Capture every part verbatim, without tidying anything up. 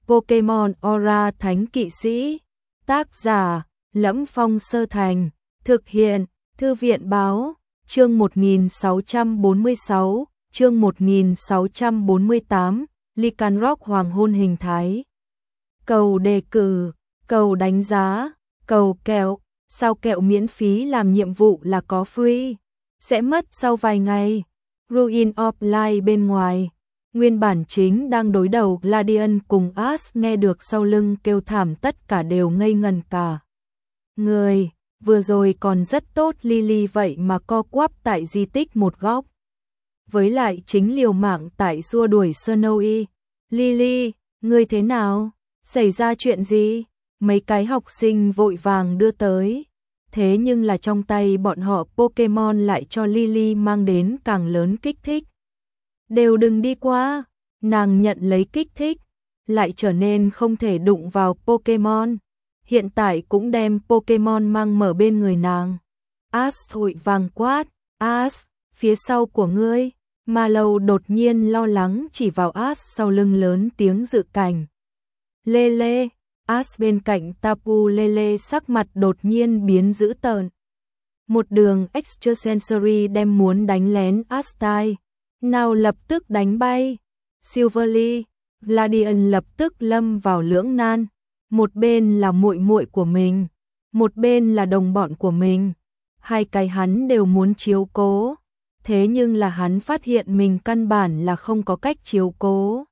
Pokemon Aura Thánh Kỵ Sĩ. Tác giả: Lẫm Phong Sơ Thành. Thực hiện: Thư viện báo. Chương một nghìn sáu trăm bốn mươi sáu, chương một nghìn sáu trăm bốn mươi tám, Lycanroc Hoàng hôn hình thái. Cầu đề cử, cầu đánh giá, cầu kẹo, sao kẹo miễn phí làm nhiệm vụ là có free, sẽ mất sau vài ngày. Ruin of Light bên ngoài. Nguyên bản chính đang đối đầu Gladian cùng Ash nghe được sau lưng kêu thảm tất cả đều ngây ngần cả người, vừa rồi còn rất tốt Lily vậy mà co quắp tại di tích một góc. Với lại chính liều mạng tại xua đuổi Snowy. Lily, ngươi thế nào? Xảy ra chuyện gì? Mấy cái học sinh vội vàng đưa tới. Thế nhưng là trong tay bọn họ Pokemon lại cho Lily mang đến càng lớn kích thích. Đều đừng đi qua, nàng nhận lấy kích thích, lại trở nên không thể đụng vào Pokemon. Hiện tại cũng đem Pokemon mang mở bên người nàng. Ash thổi vàng quát, Ash, phía sau của ngươi. Mallow đột nhiên lo lắng chỉ vào Ash sau lưng lớn tiếng dự cảnh. Lê Lê, Ash bên cạnh Tapu Lele sắc mặt đột nhiên biến dữ tợn. Một đường extrasensory đem muốn đánh lén Ash tai. Nào lập tức đánh bay. Silverly, Gladian lập tức lâm vào lưỡng nan. Một bên là muội muội của mình, một bên là đồng bọn của mình. Hai cái hắn đều muốn chiếu cố. Thế nhưng là hắn phát hiện mình căn bản là không có cách chiếu cố.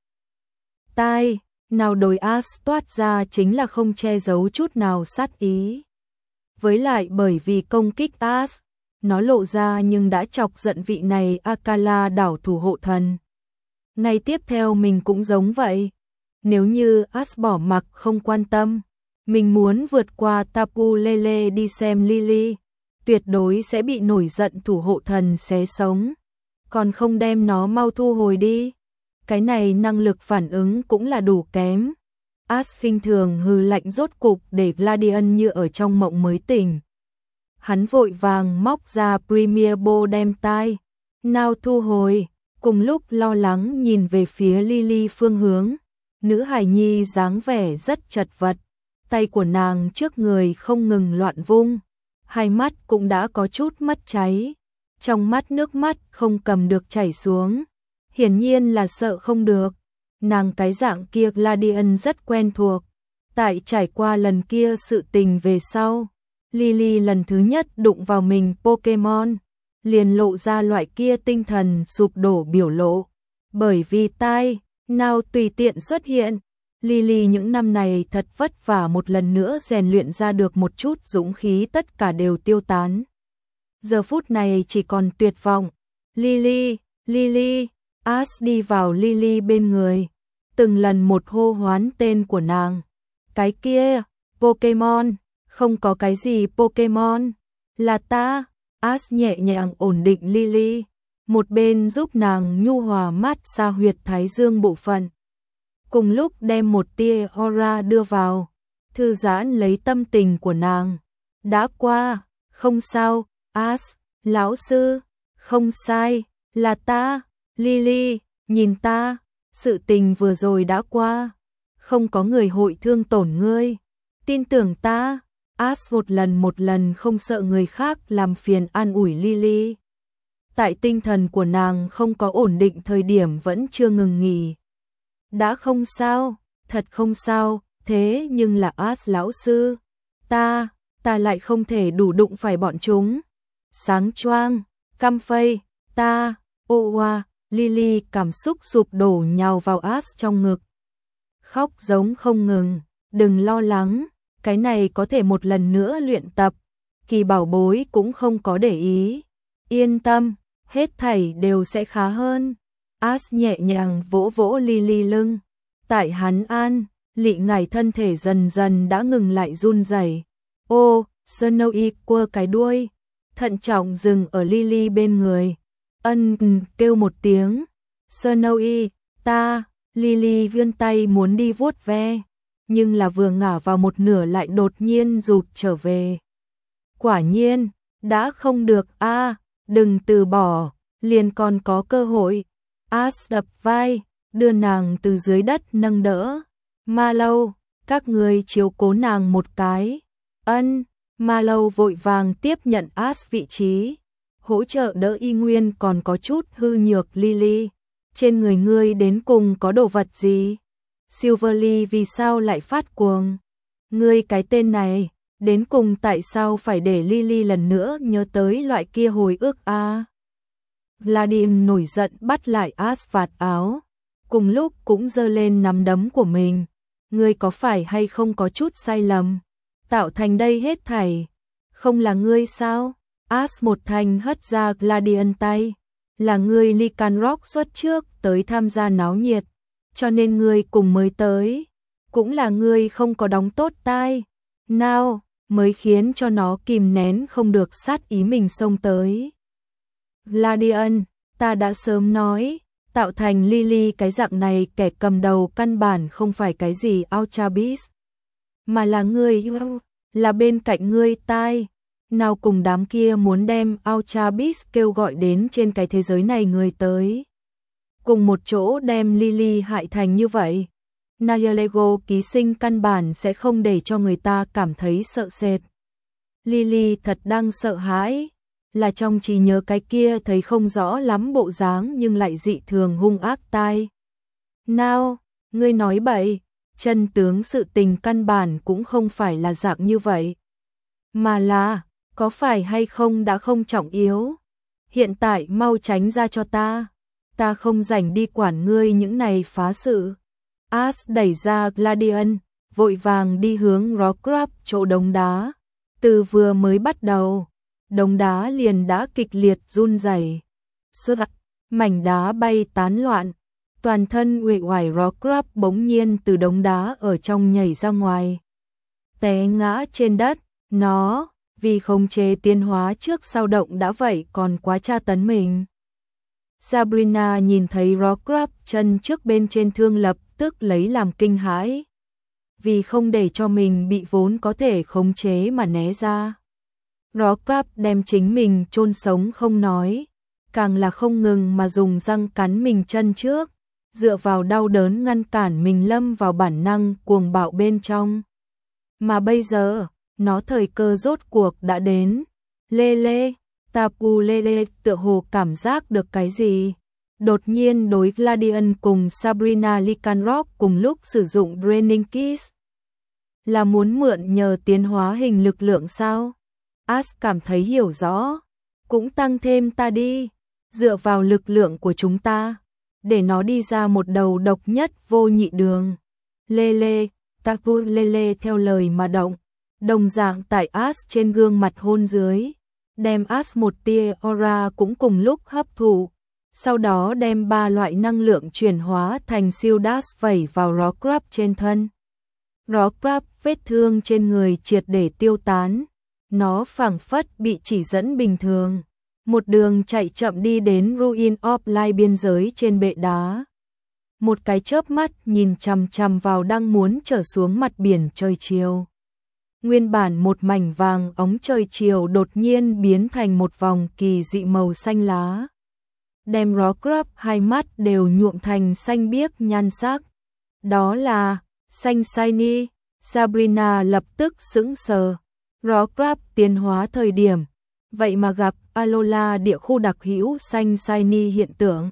Tai, nào đối Ash toát ra chính là không che giấu chút nào sát ý. Với lại bởi vì công kích Ash, nó lộ ra nhưng đã chọc giận vị này Akala đảo thủ hộ thần. Ngay tiếp theo mình cũng giống vậy. Nếu như Ash bỏ mặc không quan tâm, mình muốn vượt qua Tapu Lele đi xem Lily, tuyệt đối sẽ bị nổi giận thủ hộ thần xé sống. Còn không đem nó mau thu hồi đi. Cái này năng lực phản ứng cũng là đủ kém. Ash khinh thường hừ lạnh rốt cục để Gladian như ở trong mộng mới tỉnh. Hắn vội vàng móc ra Premier Ball đem tai. Nào thu hồi, cùng lúc lo lắng nhìn về phía Lily phương hướng. Nữ hài nhi dáng vẻ rất chật vật, tay của nàng trước người không ngừng loạn vung, hai mắt cũng đã có chút mất cháy, trong mắt nước mắt không cầm được chảy xuống, hiển nhiên là sợ không được. Nàng cái dạng kia Gladian rất quen thuộc, tại trải qua lần kia sự tình về sau, Lily lần thứ nhất đụng vào mình Pokemon, liền lộ ra loại kia tinh thần sụp đổ biểu lộ, bởi vì tai nào tùy tiện xuất hiện. Lily những năm này thật vất vả một lần nữa rèn luyện ra được một chút dũng khí, tất cả đều tiêu tán. Giờ phút này chỉ còn tuyệt vọng. Lily, Lily, Ash đi vào Lily bên người, từng lần một hô hoán tên của nàng. Cái kia, Pokemon, không có cái gì Pokemon, là ta. Ash nhẹ nhàng ổn định Lily, một bên giúp nàng nhu hòa mát xa huyệt thái dương bộ phận. Cùng lúc đem một tia aura đưa vào, thư giãn lấy tâm tình của nàng. Đã qua, không sao, Ash, lão sư, không sai, là ta, Lily, nhìn ta, sự tình vừa rồi đã qua, không có người hội thương tổn ngươi, tin tưởng ta. Ash một lần một lần không sợ người khác làm phiền an ủi Lily. Tại tinh thần của nàng không có ổn định thời điểm vẫn chưa ngừng nghỉ. Đã không sao, thật không sao, thế nhưng là Ash lão sư, ta, ta lại không thể đủ đụng phải bọn chúng. Sáng choang, căm phây, ta, ô oa, Lily cảm xúc sụp đổ nhào vào Ash trong ngực. Khóc giống không ngừng, đừng lo lắng, cái này có thể một lần nữa luyện tập. Kỳ bảo bối cũng không có để ý. Yên tâm, hết thảy đều sẽ khá hơn. Ash nhẹ nhàng vỗ vỗ Lily lưng. Tại hắn an, lị ngải thân thể dần dần đã ngừng lại run rẩy. Ô, Snowy quơ cái đuôi, thận trọng dừng ở Lily bên người. Ân kêu một tiếng. Snowy, ta, Lily vươn tay muốn đi vuốt ve, nhưng là vừa ngả vào một nửa lại đột nhiên rụt trở về. Quả nhiên, đã không được a, à, đừng từ bỏ, liền còn có cơ hội. Ash đập vai, đưa nàng từ dưới đất nâng đỡ. Ma Lâu, các người chiếu cố nàng một cái. Ân, Ma Lâu vội vàng tiếp nhận Ash vị trí, hỗ trợ đỡ Y Nguyên còn có chút hư nhược Lily. Trên người ngươi đến cùng có đồ vật gì? Silverly vì sao lại phát cuồng? Ngươi cái tên này, đến cùng tại sao phải để Lily lần nữa nhớ tới loại kia hồi ức a? À? Gladys nổi giận bắt lại Ash vạt áo, cùng lúc cũng giơ lên nắm đấm của mình. Ngươi có phải hay không có chút sai lầm? Tạo thành đây hết thảy, không là ngươi sao? Ash một thanh hất ra Gladys tay. Là ngươi Lycanroc xuất trước tới tham gia náo nhiệt, cho nên ngươi cùng mới tới. Cũng là ngươi không có đóng tốt tai. Nào, mới khiến cho nó kìm nén không được sát ý mình xông tới. Gladian, ta đã sớm nói, tạo thành Lily cái dạng này kẻ cầm đầu căn bản không phải cái gì Ultrabis, mà là ngươi, là bên cạnh ngươi tai. Nào cùng đám kia muốn đem Ultrabis kêu gọi đến trên cái thế giới này người tới. Cùng một chỗ đem Lily hại thành như vậy. Nayalego ký sinh căn bản sẽ không để cho người ta cảm thấy sợ sệt. Lily thật đang sợ hãi, là trong trí nhớ cái kia thấy không rõ lắm bộ dáng nhưng lại dị thường hung ác tai. Nào, ngươi nói bậy, chân tướng sự tình căn bản cũng không phải là dạng như vậy. Mà là, có phải hay không đã không trọng yếu. Hiện tại mau tránh ra cho ta, ta không rảnh đi quản ngươi những này phá sự. Ash đẩy ra Gladian, vội vàng đi hướng Rockcrab chỗ đống đá. Từ vừa mới bắt đầu, đống đá liền đã kịch liệt run rẩy. Sơ mảnh đá bay tán loạn, toàn thân uể oải Rockcrab bỗng nhiên từ đống đá ở trong nhảy ra ngoài, té ngã trên đất. Nó vì khống chế tiến hóa trước sao động đã vậy còn quá tra tấn mình. Sabrina nhìn thấy Rockcrab chân trước bên trên thương lập tức lấy làm kinh hãi. Vì không để cho mình bị vốn có thể khống chế mà né ra. Rockcrab đem chính mình chôn sống không nói, càng là không ngừng mà dùng răng cắn mình chân trước, dựa vào đau đớn ngăn cản mình lâm vào bản năng cuồng bạo bên trong. Mà bây giờ, nó thời cơ rốt cuộc đã đến. Lê lê, Tapu Lele tựa hồ cảm giác được cái gì. Đột nhiên đối Gladian cùng Sabrina Lycanroc cùng lúc sử dụng Draining Kiss. Là muốn mượn nhờ tiến hóa hình lực lượng sao? Ash cảm thấy hiểu rõ. Cũng tăng thêm ta đi. Dựa vào lực lượng của chúng ta. Để nó đi ra một đầu độc nhất vô nhị đường. Lê lê, Tapu Lele theo lời mà động. Đồng dạng tại Ash trên gương mặt hôn dưới. Đem Ash một tia aura cũng cùng lúc hấp thụ. Sau đó đem ba loại năng lượng chuyển hóa thành siêu dash vẩy vào Rockcrab trên thân. Rockcrab vết thương trên người triệt để tiêu tán. Nó phảng phất bị chỉ dẫn bình thường. Một đường chạy chậm đi đến Ruin of Light biên giới trên bệ đá. Một cái chớp mắt nhìn chằm chằm vào đang muốn trở xuống mặt biển trời chiều. Nguyên bản một mảnh vàng óng trời chiều đột nhiên biến thành một vòng kỳ dị màu xanh lá. Đem Rockcrab hai mắt đều nhuộm thành xanh biếc nhan sắc. Đó là xanh shiny. Sabrina lập tức sững sờ. Rockcrab tiến hóa thời điểm, vậy mà gặp Alola địa khu đặc hữu xanh shiny hiện tượng.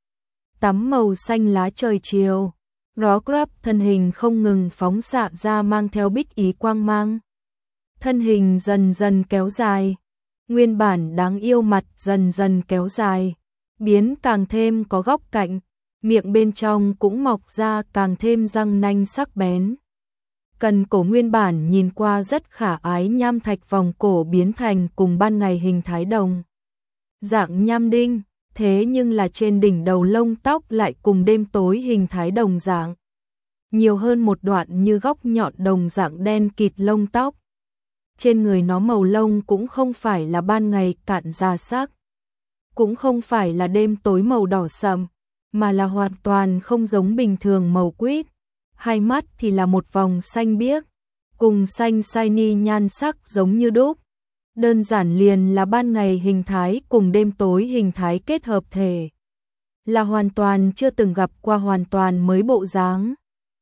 Tắm màu xanh lá trời chiều. Rockcrab thân hình không ngừng phóng xạ ra mang theo bích ý quang mang. Thân hình dần dần kéo dài. Nguyên bản đáng yêu mặt dần dần kéo dài. Biến càng thêm có góc cạnh. Miệng bên trong cũng mọc ra càng thêm răng nanh sắc bén. Cần cổ nguyên bản nhìn qua rất khả ái nham thạch vòng cổ biến thành cùng ban ngày hình thái đồng. Dạng nham đinh, thế nhưng là trên đỉnh đầu lông tóc lại cùng đêm tối hình thái đồng dạng. Nhiều hơn một đoạn như góc nhọn đồng dạng đen kịt lông tóc. Trên người nó màu lông cũng không phải là ban ngày cạn ra sắc. Cũng không phải là đêm tối màu đỏ sậm, mà là hoàn toàn không giống bình thường màu quýt. Hai mắt thì là một vòng xanh biếc, cùng xanh shiny nhan sắc giống như đúc. Đơn giản liền là ban ngày hình thái cùng đêm tối hình thái kết hợp thể. Là hoàn toàn chưa từng gặp qua hoàn toàn mới bộ dáng.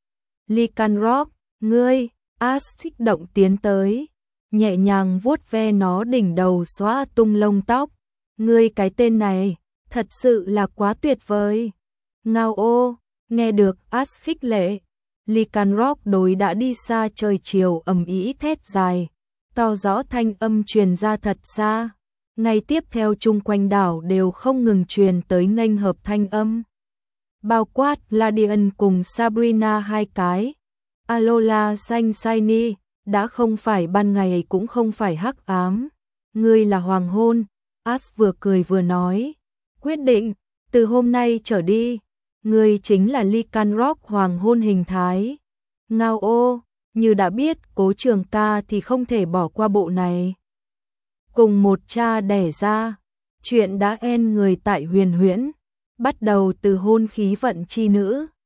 Lycanroc, ngươi, Ash kích động tiến tới, nhẹ nhàng vuốt ve nó đỉnh đầu xóa tung lông tóc. Ngươi cái tên này, thật sự là quá tuyệt vời. Ngao ô, nghe được Ash khích lệ, Lycanroc đối đã đi xa trời chiều ầm ĩ thét dài, to rõ thanh âm truyền ra thật xa. Ngay tiếp theo chung quanh đảo đều không ngừng truyền tới nghênh hợp thanh âm. Bao quát Ladian cùng Sabrina hai cái. Alola xanh shiny, đã không phải ban ngày cũng không phải hắc ám. Ngươi là hoàng hôn, Ash vừa cười vừa nói. Quyết định, từ hôm nay trở đi, ngươi chính là Lycanroc hoàng hôn hình thái. Ngao ô, như đã biết Cố Trường Ca thì không thể bỏ qua bộ này. Cùng một cha đẻ ra, chuyện đã en người tại huyền huyễn, bắt đầu từ hôn khí vận chi nữ.